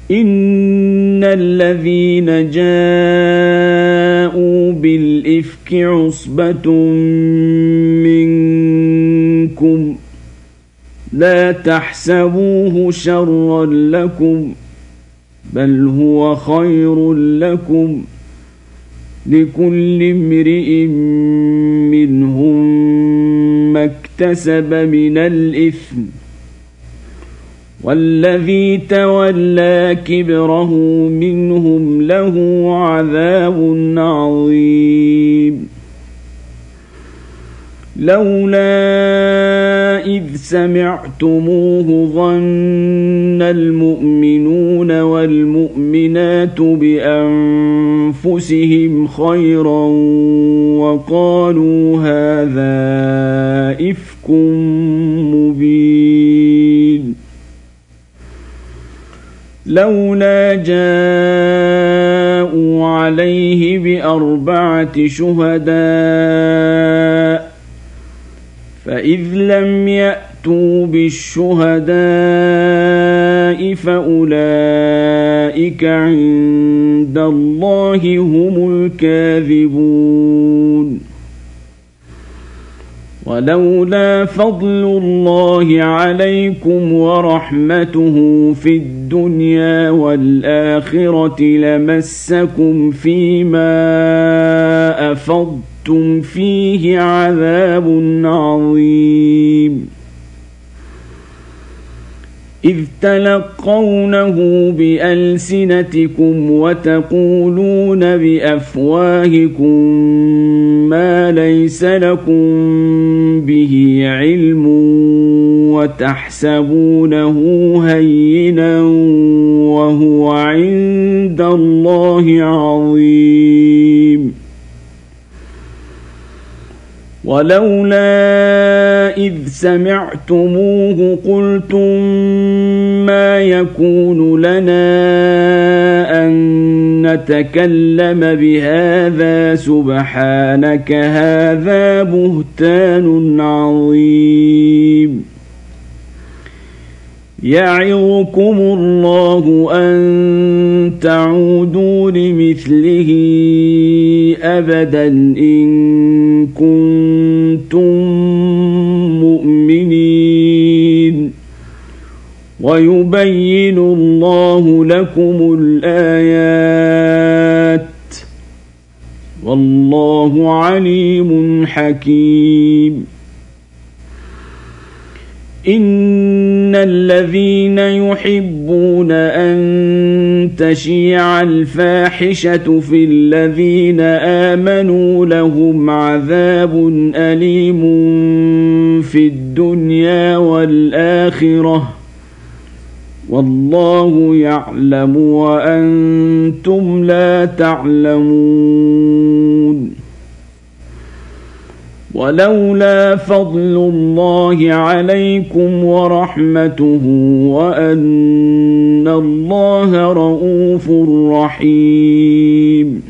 إن الذين جاءوا بالإفك عصبة منكم لا تحسبوه شرا لكم بل هو خير لكم لكل امرئ منهم ما اكتسب من الإثم والذي تولى كبره منهم له عذاب عظيم لولا إذ سمعتموه ظن المؤمنون والمؤمنات بأنفسهم خيرا وقالوا هذا إفك مبين لولا جاءوا عليه بأربعة شهداء فإذ لم يأتوا بالشهداء فأولئك عند الله هم الكاذبون ولولا فضل الله عليكم ورحمته في الدنيا والآخرة لمسكم فيما أفضتم فيه عذاب عظيم إذ تلقونه بألسنتكم وتقولون بأفواهكم ما ليس لكم به علم وتحسبونه هينا وهو عند الله عظيم ولولا إذ سمعتموه قلتم ما يكون لنا أن نتكلم بهذا سبحانك هذا بهتان عظيم يعظكم الله أن تعودوا لمثله أبدا إن كنتم مؤمنين ويبين الله لكم الآيات والله عليم حكيم إن الذين يحبون أن تشيع الفاحشة في الذين آمنوا لهم عذاب أليم في الدنيا والآخرة والله يعلم وأنتم لا تعلمون ولولا فضل الله عليكم ورحمته وأن الله رؤوف رحيم